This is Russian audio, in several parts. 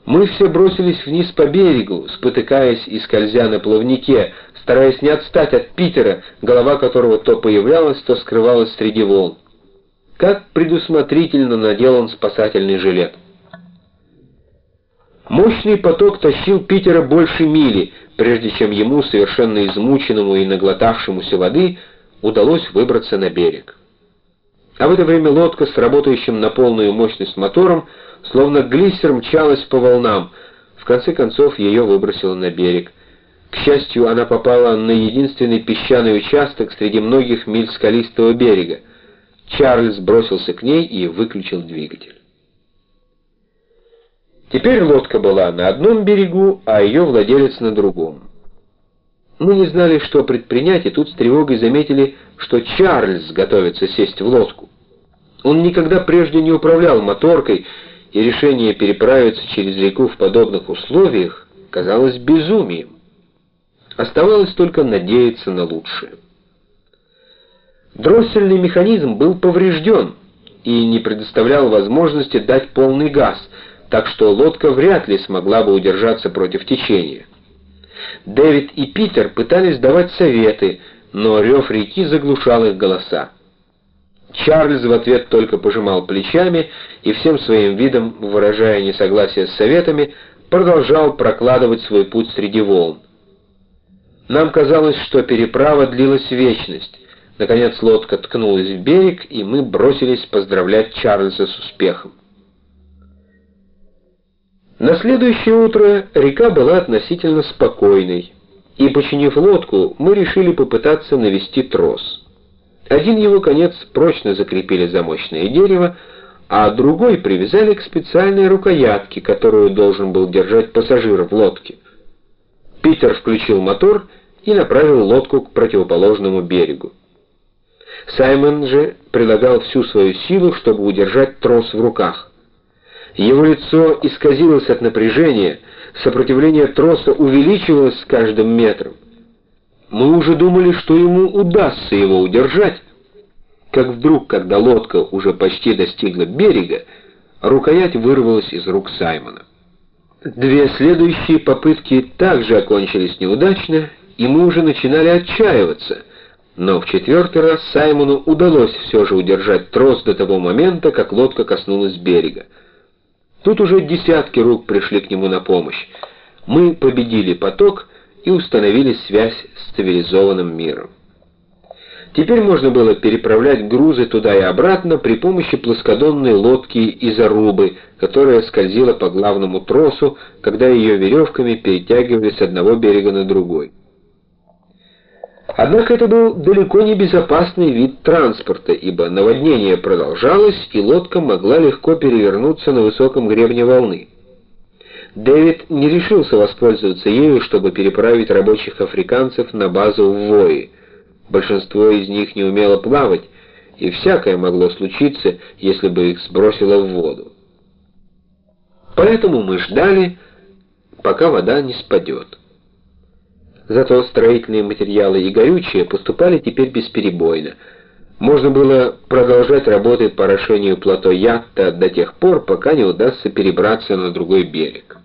Мы все бросились вниз по берегу, спотыкаясь и скользя на плавнике, стараясь не отстать от Питера, голова которого то появлялась, то скрывалась среди волн. Как предусмотрительно надел он спасательный жилет. Мощный поток тащил Питера больше мили, прежде чем ему, совершенно измученному и наглотавшемуся воды, удалось выбраться на берег. А в это время лодка с работающим на полную мощность мотором, словно глиссер, мчалась по волнам. В конце концов ее выбросило на берег. К счастью, она попала на единственный песчаный участок среди многих миль скалистого берега. Чарльз бросился к ней и выключил двигатель. Теперь лодка была на одном берегу, а ее владелец на другом. Мы не знали, что предпринять, и тут с тревогой заметили, что Чарльз готовится сесть в лодку. Он никогда прежде не управлял моторкой, и решение переправиться через реку в подобных условиях казалось безумием. Оставалось только надеяться на лучшее. Дроссельный механизм был поврежден и не предоставлял возможности дать полный газ, так что лодка вряд ли смогла бы удержаться против течения. Дэвид и Питер пытались давать советы, но рев реки заглушал их голоса. Чарльз в ответ только пожимал плечами и всем своим видом, выражая несогласие с советами, продолжал прокладывать свой путь среди волн. Нам казалось, что переправа длилась вечность. Наконец лодка ткнулась в берег, и мы бросились поздравлять Чарльза с успехом. На следующее утро река была относительно спокойной, и, починив лодку, мы решили попытаться навести трос. Один его конец прочно закрепили за мощное дерево, а другой привязали к специальной рукоятке, которую должен был держать пассажир в лодке. Питер включил мотор и направил лодку к противоположному берегу. Саймон же прилагал всю свою силу, чтобы удержать трос в руках. Его лицо исказилось от напряжения, сопротивление троса увеличивалось с каждым метром. Мы уже думали, что ему удастся его удержать, как вдруг, когда лодка уже почти достигла берега, рукоять вырвалась из рук Саймона. Две следующие попытки также окончились неудачно, и мы уже начинали отчаиваться, но в четвертый раз Саймону удалось все же удержать трос до того момента, как лодка коснулась берега. Тут уже десятки рук пришли к нему на помощь. Мы победили поток и установили связь с цивилизованным миром. Теперь можно было переправлять грузы туда и обратно при помощи плоскодонной лодки из Арубы, которая скользила по главному тросу, когда ее веревками перетягивали с одного берега на другой. Однако это был далеко не безопасный вид транспорта, ибо наводнение продолжалось, и лодка могла легко перевернуться на высоком гребне волны. Дэвид не решился воспользоваться ею, чтобы переправить рабочих африканцев на базу в Вое. Большинство из них не умело плавать, и всякое могло случиться, если бы их сбросило в воду. Поэтому мы ждали, пока вода не спадет. Зато строительные материалы и горючее поступали теперь бесперебойно. Можно было продолжать работы по орошению плато Ятта до тех пор, пока не удастся перебраться на другой берег.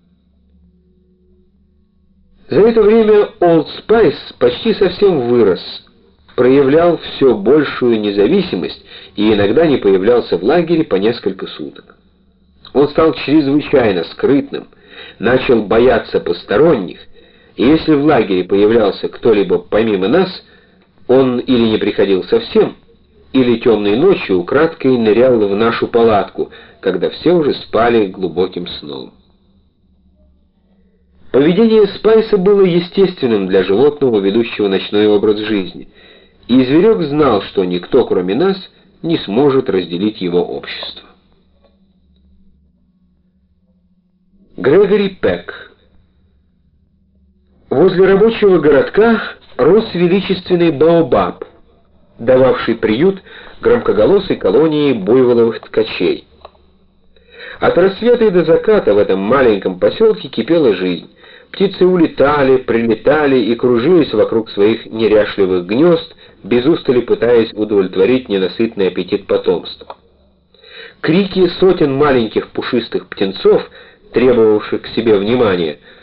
За это время Олд Спайс почти совсем вырос, проявлял все большую независимость и иногда не появлялся в лагере по несколько суток. Он стал чрезвычайно скрытным, начал бояться посторонних, и если в лагере появлялся кто-либо помимо нас, он или не приходил совсем, или темной ночью украдкой нырял в нашу палатку, когда все уже спали глубоким сном. Поведение Спайса было естественным для животного, ведущего ночной образ жизни, и зверек знал, что никто, кроме нас, не сможет разделить его общество. Грегори Пек. Возле рабочего городка рос величественный баобаб, дававший приют громкоголосой колонии буйволовых ткачей. От рассвета и до заката в этом маленьком поселке кипела жизнь. Птицы улетали, прилетали и кружились вокруг своих неряшливых гнезд, без устали пытаясь удовлетворить ненасытный аппетит потомства. Крики сотен маленьких пушистых птенцов требовавших к себе внимания,